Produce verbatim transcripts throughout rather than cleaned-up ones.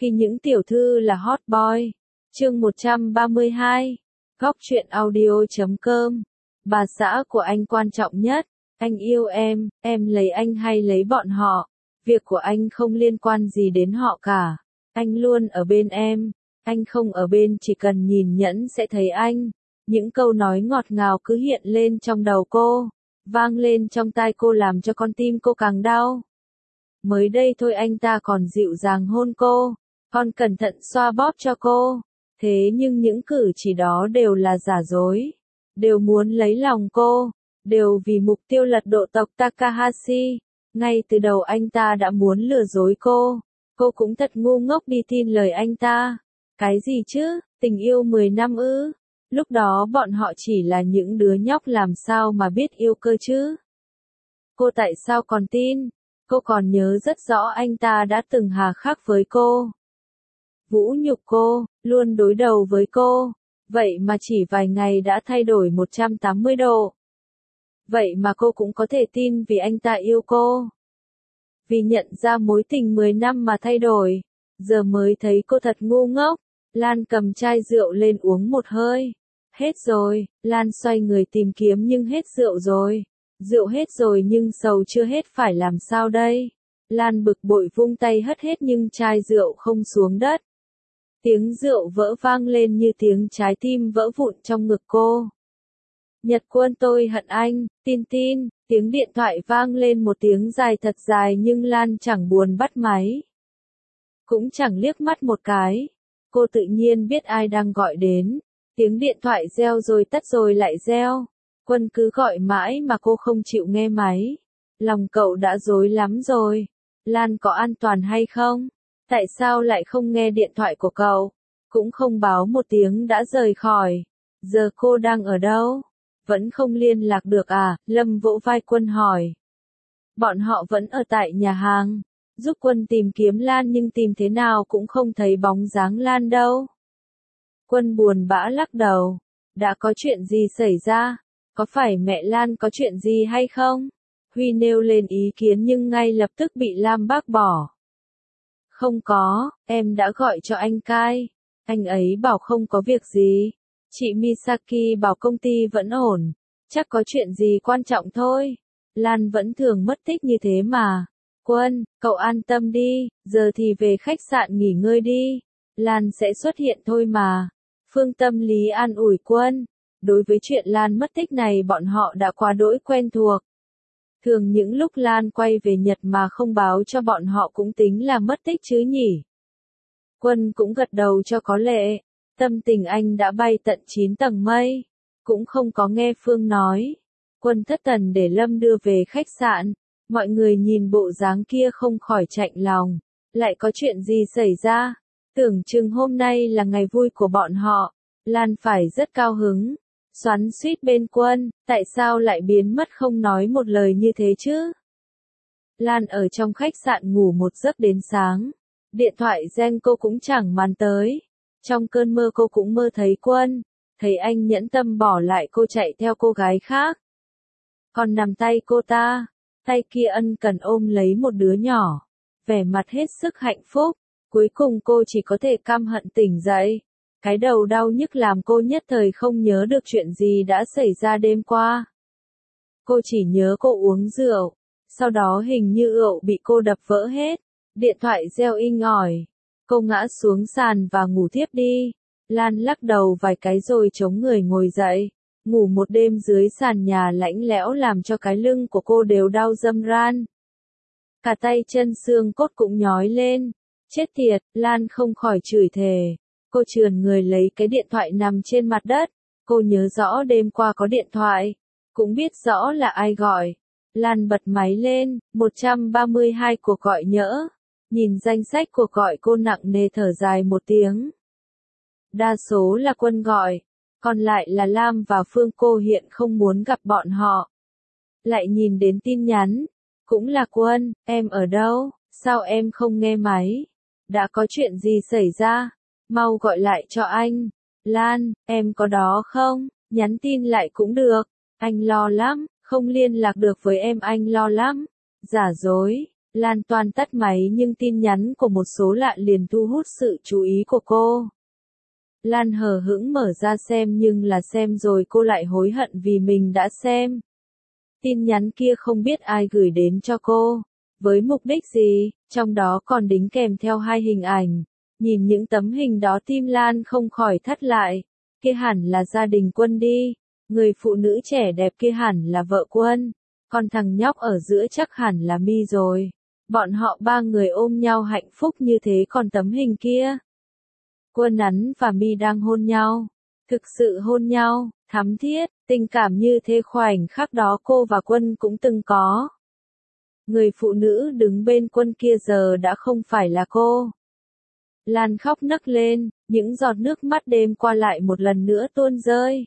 Khi những tiểu thư là hot boy. Chương một trăm ba mươi hai. Góc truyện audio chấm com. Bà xã của anh quan trọng nhất. Anh yêu em, em lấy anh hay lấy bọn họ. Việc của anh không liên quan gì đến họ cả. Anh luôn ở bên em. Anh không ở bên chỉ cần nhìn nhẫn sẽ thấy anh. Những câu nói ngọt ngào cứ hiện lên trong đầu cô. Vang lên trong tai cô làm cho con tim cô càng đau. Mới đây thôi anh ta còn dịu dàng hôn cô. Còn cẩn thận xoa bóp cho cô. Thế nhưng những cử chỉ đó đều là giả dối. Đều muốn lấy lòng cô. Đều vì mục tiêu lật đổ tộc Takahashi. Ngay từ đầu anh ta đã muốn lừa dối cô. Cô cũng thật ngu ngốc đi tin lời anh ta. Cái gì chứ, tình yêu mười năm ư? Lúc đó bọn họ chỉ là những đứa nhóc làm sao mà biết yêu cơ chứ? Cô tại sao còn tin? Cô còn nhớ rất rõ anh ta đã từng hà khắc với cô. Vũ nhục cô, luôn đối đầu với cô. Vậy mà chỉ vài ngày đã thay đổi một trăm tám mươi độ. Vậy mà cô cũng có thể tin vì anh ta yêu cô. Vì nhận ra mối tình mười năm mà thay đổi. Giờ mới thấy cô thật ngu ngốc. Lan cầm chai rượu lên uống một hơi. Hết rồi, Lan xoay người tìm kiếm nhưng hết rượu rồi. Rượu hết rồi nhưng sầu chưa hết phải làm sao đây? Lan bực bội vung tay hất hết nhưng chai rượu không xuống đất. Tiếng rượu vỡ vang lên như tiếng trái tim vỡ vụn trong ngực cô. Nhật Quân tôi hận anh, tin tin, tiếng điện thoại vang lên một tiếng dài thật dài nhưng Lan chẳng buồn bắt máy. Cũng chẳng liếc mắt một cái. Cô tự nhiên biết ai đang gọi đến. Tiếng điện thoại reo rồi tắt rồi lại reo. Quân cứ gọi mãi mà cô không chịu nghe máy. Lòng cậu đã rối lắm rồi. Lan có an toàn hay không? Tại sao lại không nghe điện thoại của cậu? Cũng không báo một tiếng đã rời khỏi. Giờ cô đang ở đâu? Vẫn không liên lạc được à? Lâm vỗ vai Quân hỏi. Bọn họ vẫn ở tại nhà hàng. Giúp Quân tìm kiếm Lan nhưng tìm thế nào cũng không thấy bóng dáng Lan đâu. Quân buồn bã lắc đầu. Đã có chuyện gì xảy ra? Có phải mẹ Lan có chuyện gì hay không? Huy nêu lên ý kiến nhưng ngay lập tức bị Lam bác bỏ. Không có, em đã gọi cho anh Kai. Anh ấy bảo không có việc gì. Chị Misaki bảo công ty vẫn ổn. Chắc có chuyện gì quan trọng thôi. Lan vẫn thường mất tích như thế mà. Quân, cậu an tâm đi, giờ thì về khách sạn nghỉ ngơi đi. Lan sẽ xuất hiện thôi mà. Phương tâm lý an ủi Quân. Đối với chuyện Lan mất tích này bọn họ đã quá đỗi quen thuộc. Thường những lúc Lan quay về Nhật mà không báo cho bọn họ cũng tính là mất tích chứ nhỉ. Quân cũng gật đầu cho có lệ. Tâm tình anh đã bay tận chín tầng mây. Cũng không có nghe Phương nói. Quân thất thần để Lâm đưa về khách sạn. Mọi người nhìn bộ dáng kia không khỏi chạnh lòng. Lại có chuyện gì xảy ra? Tưởng chừng hôm nay là ngày vui của bọn họ. Lan phải rất cao hứng. Xoắn xuýt bên Quân, tại sao lại biến mất không nói một lời như thế chứ? Lan ở trong khách sạn ngủ một giấc đến sáng. Điện thoại reng cô cũng chẳng màn tới. Trong cơn mơ cô cũng mơ thấy Quân. Thấy anh nhẫn tâm bỏ lại cô chạy theo cô gái khác. Còn nằm tay cô ta. Tay kia ân cần ôm lấy một đứa nhỏ. Vẻ mặt hết sức hạnh phúc. Cuối cùng cô chỉ có thể căm hận tỉnh dậy. Cái đầu đau nhức làm cô nhất thời không nhớ được chuyện gì đã xảy ra đêm qua. Cô chỉ nhớ cô uống rượu. Sau đó hình như rượu bị cô đập vỡ hết. Điện thoại reo inh ỏi. Cô ngã xuống sàn và ngủ thiếp đi. Lan lắc đầu vài cái rồi chống người ngồi dậy. Ngủ một đêm dưới sàn nhà lạnh lẽo làm cho cái lưng của cô đều đau râm ran. Cả tay chân xương cốt cũng nhói lên. Chết tiệt, Lan không khỏi chửi thề. Cô trườn người lấy cái điện thoại nằm trên mặt đất. Cô nhớ rõ đêm qua có điện thoại. Cũng biết rõ là ai gọi. Lan bật máy lên, một trăm ba mươi hai cuộc gọi nhỡ. Nhìn danh sách cuộc gọi cô nặng nề thở dài một tiếng. Đa số là Quân gọi. Còn lại là Lam và Phương cô hiện không muốn gặp bọn họ. Lại nhìn đến tin nhắn. Cũng là Quân, em ở đâu? Sao em không nghe máy? Đã có chuyện gì xảy ra? Mau gọi lại cho anh. Lan, em có đó không? Nhắn tin lại cũng được. Anh lo lắm, không liên lạc được với em anh lo lắm. Giả dối, Lan toan tắt máy nhưng tin nhắn của một số lạ liền thu hút sự chú ý của cô. Lan hờ hững mở ra xem nhưng là xem rồi cô lại hối hận vì mình đã xem. Tin nhắn kia không biết ai gửi đến cho cô, với mục đích gì, trong đó còn đính kèm theo hai hình ảnh. Nhìn những tấm hình đó tim Lan không khỏi thắt lại, kia hẳn là gia đình Quân đi, người phụ nữ trẻ đẹp kia hẳn là vợ Quân, còn thằng nhóc ở giữa chắc hẳn là My rồi. Bọn họ ba người ôm nhau hạnh phúc như thế còn tấm hình kia. Quân Ấn và My đang hôn nhau, thực sự hôn nhau, thắm thiết, tình cảm như thế khoảnh khắc đó cô và Quân cũng từng có. Người phụ nữ đứng bên Quân kia giờ đã không phải là cô. Lan khóc nấc lên, những giọt nước mắt đêm qua lại một lần nữa tuôn rơi.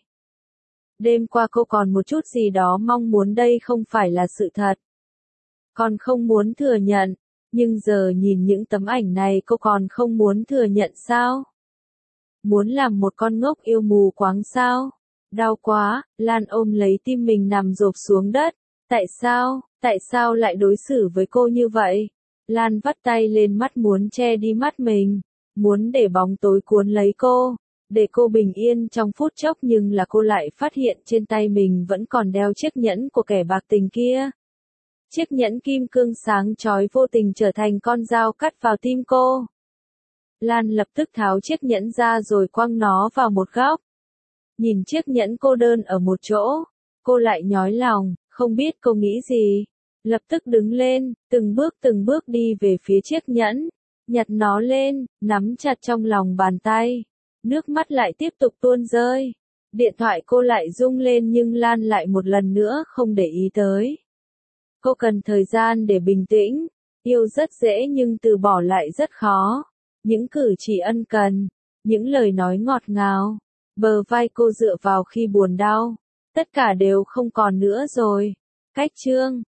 Đêm qua cô còn một chút gì đó mong muốn đây không phải là sự thật. Còn không muốn thừa nhận, nhưng giờ nhìn những tấm ảnh này cô còn không muốn thừa nhận sao? Muốn làm một con ngốc yêu mù quáng sao? Đau quá, Lan ôm lấy tim mình nằm rộp xuống đất. Tại sao, tại sao lại đối xử với cô như vậy? Lan vắt tay lên mắt muốn che đi mắt mình, muốn để bóng tối cuốn lấy cô, để cô bình yên trong phút chốc nhưng là cô lại phát hiện trên tay mình vẫn còn đeo chiếc nhẫn của kẻ bạc tình kia. Chiếc nhẫn kim cương sáng chói vô tình trở thành con dao cắt vào tim cô. Lan lập tức tháo chiếc nhẫn ra rồi quăng nó vào một góc. Nhìn chiếc nhẫn cô đơn ở một chỗ, cô lại nhói lòng, không biết cô nghĩ gì. Lập tức đứng lên, từng bước từng bước đi về phía chiếc nhẫn, nhặt nó lên, nắm chặt trong lòng bàn tay. Nước mắt lại tiếp tục tuôn rơi. Điện thoại cô lại rung lên nhưng Lan lại một lần nữa không để ý tới. Cô cần thời gian để bình tĩnh, yêu rất dễ nhưng từ bỏ lại rất khó. Những cử chỉ ân cần, những lời nói ngọt ngào, bờ vai cô dựa vào khi buồn đau, tất cả đều không còn nữa rồi. Cách chương